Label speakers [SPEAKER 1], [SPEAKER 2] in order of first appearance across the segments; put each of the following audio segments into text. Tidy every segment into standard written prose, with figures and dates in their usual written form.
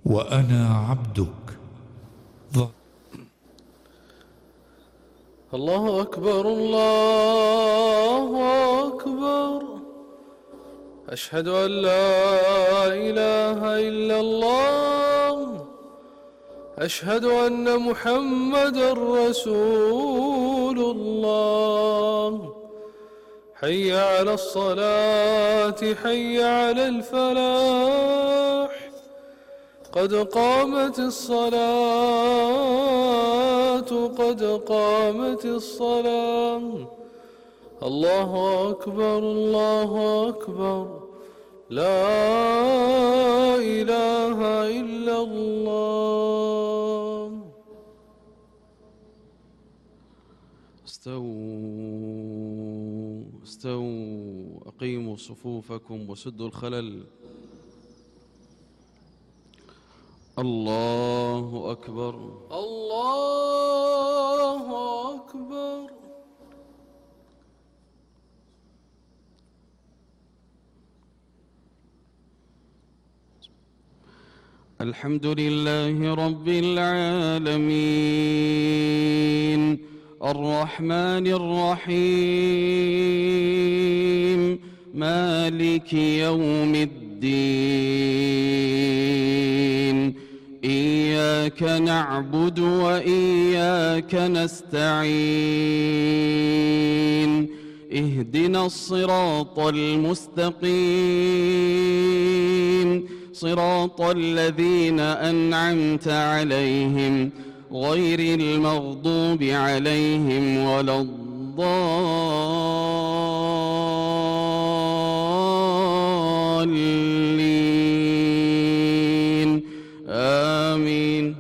[SPEAKER 1] وأنا عبدك.
[SPEAKER 2] الله أكبر الله أكبر، أشهد أن لا إله إلا الله، أشهد أن محمدا رسول الله. حي على الصلاة حي على الفلاح، قد قامت الصلاة قد قامت الصلاة. الله أكبر الله أكبر، لا إله إلا الله.
[SPEAKER 3] استووا أقيموا صفوفكم وسدوا الخلل. الله أكبر
[SPEAKER 2] الله أكبر.
[SPEAKER 3] الحمد لله رب العالمين، الرحمن الرحيم، مالك يوم الدين. إياك نعبد وإياك نستعين، اهدنا الصراط المستقيم، صراط الذين أنعمت عليهم غير المغضوب عليهم ولا الضالين، آمين.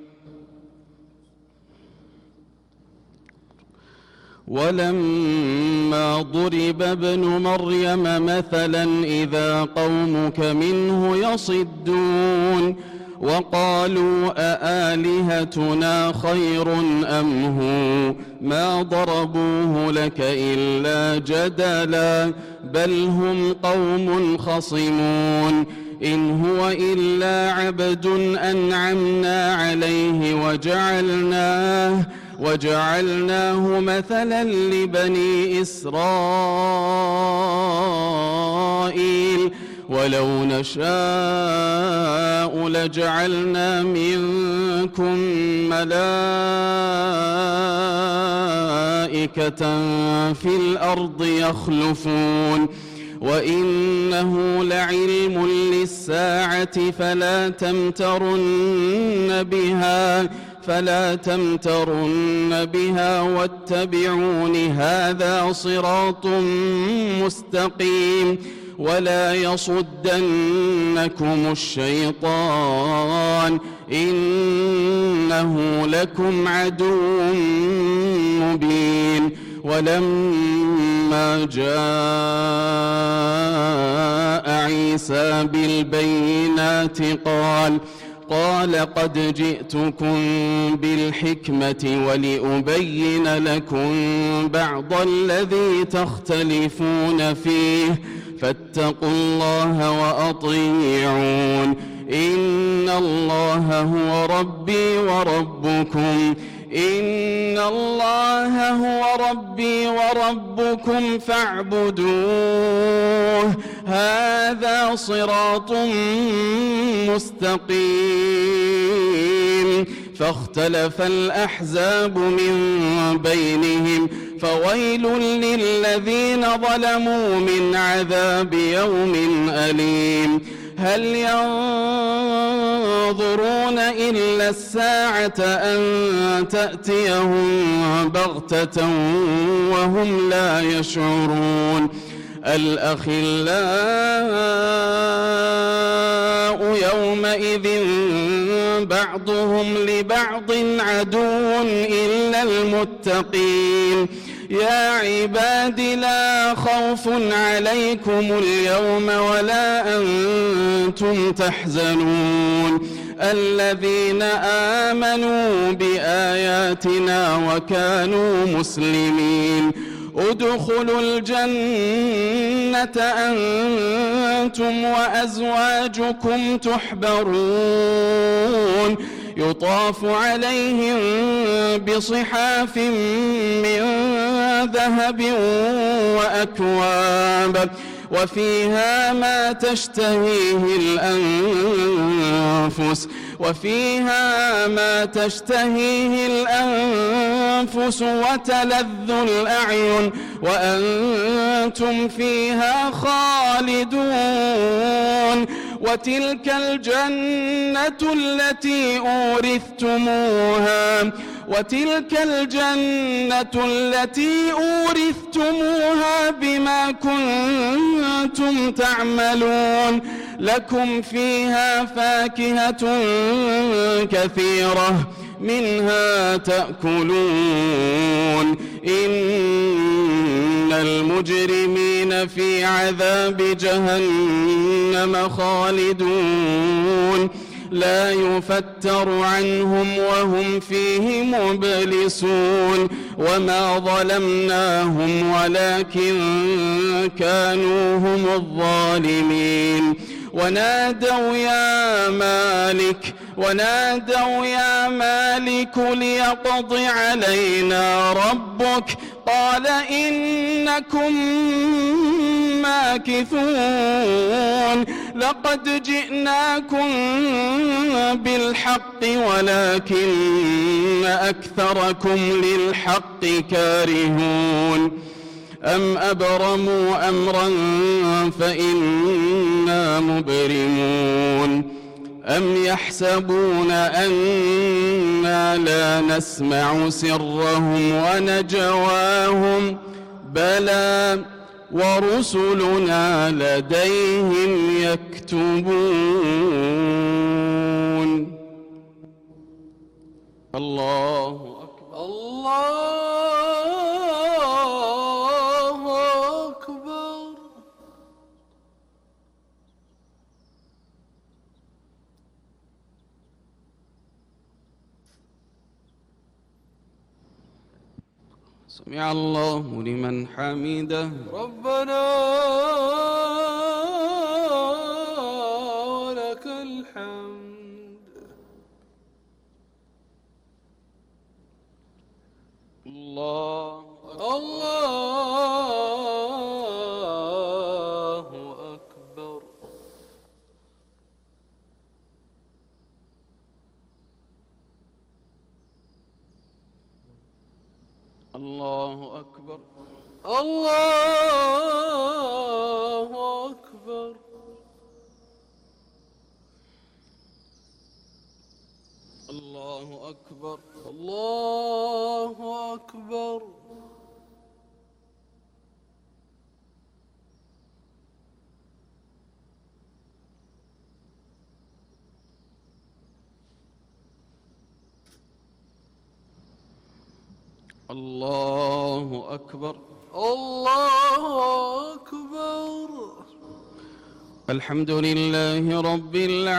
[SPEAKER 3] ولما ضرب ابن مريم مثلا إذا قومك منه يصدون، وقالوا أآلهتنا خير أم هو، ما ضربوه لك إلا جدلا، بل هم قوم خصمون. إن هو إلا عبد أنعمنا عليه وجعلناه مثلا لبني إسرائيل، ولو نشاء لجعلنا منكم ملائكة في الأرض يخلفون، وإنه لعلم للساعة فلا تمترن بها واتبعون، هذا صراط مستقيم. ولا يصدنكم الشيطان، إنه لكم عدو مبين. ولما جاء عيسى بالبينات قال قد جئتكم بالحكمة ولأبين لكم بعض الذي تختلفون فيه، فاتقوا الله وأطيعون. إن الله هو ربي وربكم فاعبدوه، هذا صراط مستقيم. فاختلف الأحزاب من بينهم، فويل للذين ظلموا من عذاب يوم أليم. هل ينظرون إلا الساعة أن تأتيهم بغتة وهم لا يشعرون. الأخلاء يومئذ بعضهم لبعض عدو إلا المتقين. يا عباد لا خوف عليكم اليوم ولا أنتم تحزنون، الذين آمنوا بآياتنا وكانوا مسلمين. ادخلوا الجنة أنتم وأزواجكم تحبرون يطاف عليهم بصحاف من ذهب وأكواب وفيها ما تشتهيه الأنفس وتلذ الأعين وأنتم فيها خالدون وتلك الجنة التي أورثتموها بما كنتم تعملون لكم فيها فاكهة كثيرة منها تأكلون إن المجرمين في عذاب جهنم خالدون لا يفتر عنهم وهم فيه مبلسون وما ظلمناهم ولكن كانوا هم الظالمين ونادوا يا مالك ليقض علينا ربك قال إنكم ماكثون لقد جئناكم بالحق ولكن أكثركم للحق كارهون أم أبرموا أمرا فإنا مبرمون أم يحسبون أنا لا نسمع سرهم ونجواهم بلى ورسلنا لديهم يكتبون الله أكبر
[SPEAKER 2] الله أكبر
[SPEAKER 3] سمع الله لمن حمده
[SPEAKER 2] ربنا ولك الحمد
[SPEAKER 3] الله
[SPEAKER 2] أكبر
[SPEAKER 3] الله أكبر
[SPEAKER 2] الله أكبر
[SPEAKER 3] الله أكبر
[SPEAKER 2] الله أكبر
[SPEAKER 3] الله أكبر
[SPEAKER 2] الله أكبر
[SPEAKER 3] الحمد لله رب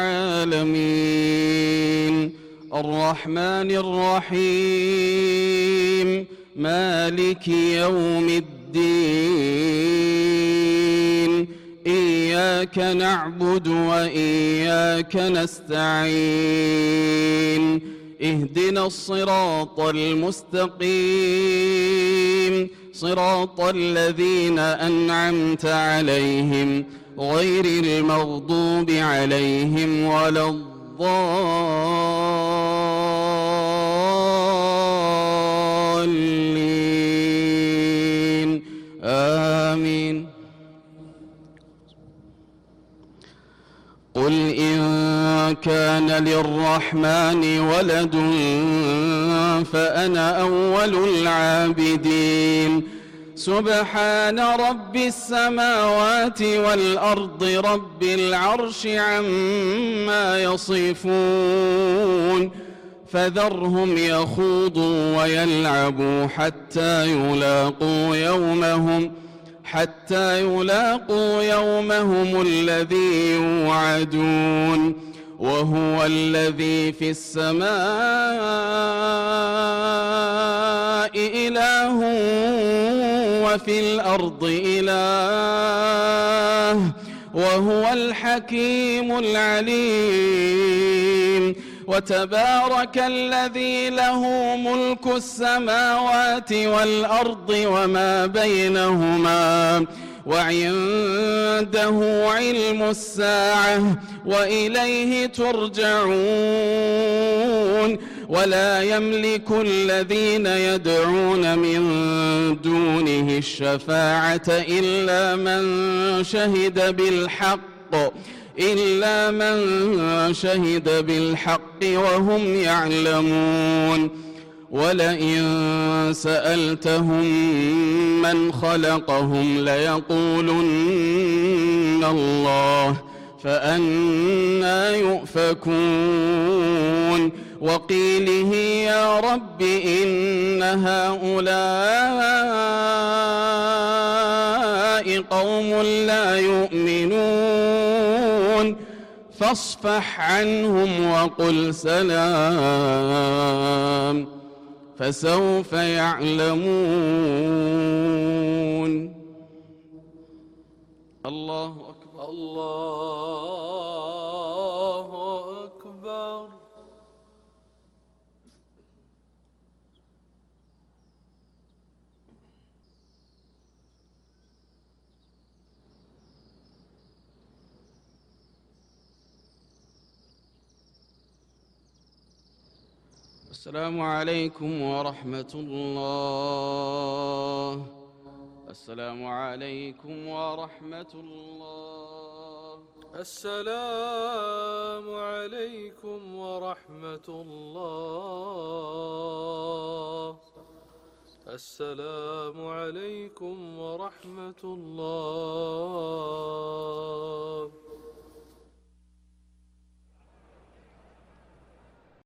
[SPEAKER 3] العالمين الرحمن الرحيم مالك يوم الدين إياك نعبد وإياك نستعين اهدنا الصراط المستقيم صراط الذين أنعمت عليهم غير المغضوب عليهم ولا الضالين آمين قل إن كان للرحمن ولد فأنا أول العابدين سبحان رب السماوات والأرض رب العرش عما يصفون فذرهم يخوضوا ويلعبوا حتى يلاقوا يومهم الذي يوعدون وهو الذي في السماء إله وفي الأرض إله وهو الحكيم العليم. وتبارك الذي له ملك السماوات والأرض وما بينهما وعنده علم الساعة وإليه ترجعون. ولا يملك الذين يدعون من دونه الشفاعة إلا من شهد بالحق وهم يعلمون. ولئن سألتهم من خلقهم ليقولن الله فأنى يؤفكون. وقيله يا رب إن هؤلاء قوم لا يؤمنون فاصفح عنهم وقل سلام فسوف يعلمون. الله أكبر.
[SPEAKER 2] الله أكبر.
[SPEAKER 3] السلام عليكم ورحمة الله. السلام عليكم ورحمة الله.
[SPEAKER 2] السلام عليكم ورحمة الله. السلام عليكم ورحمة الله.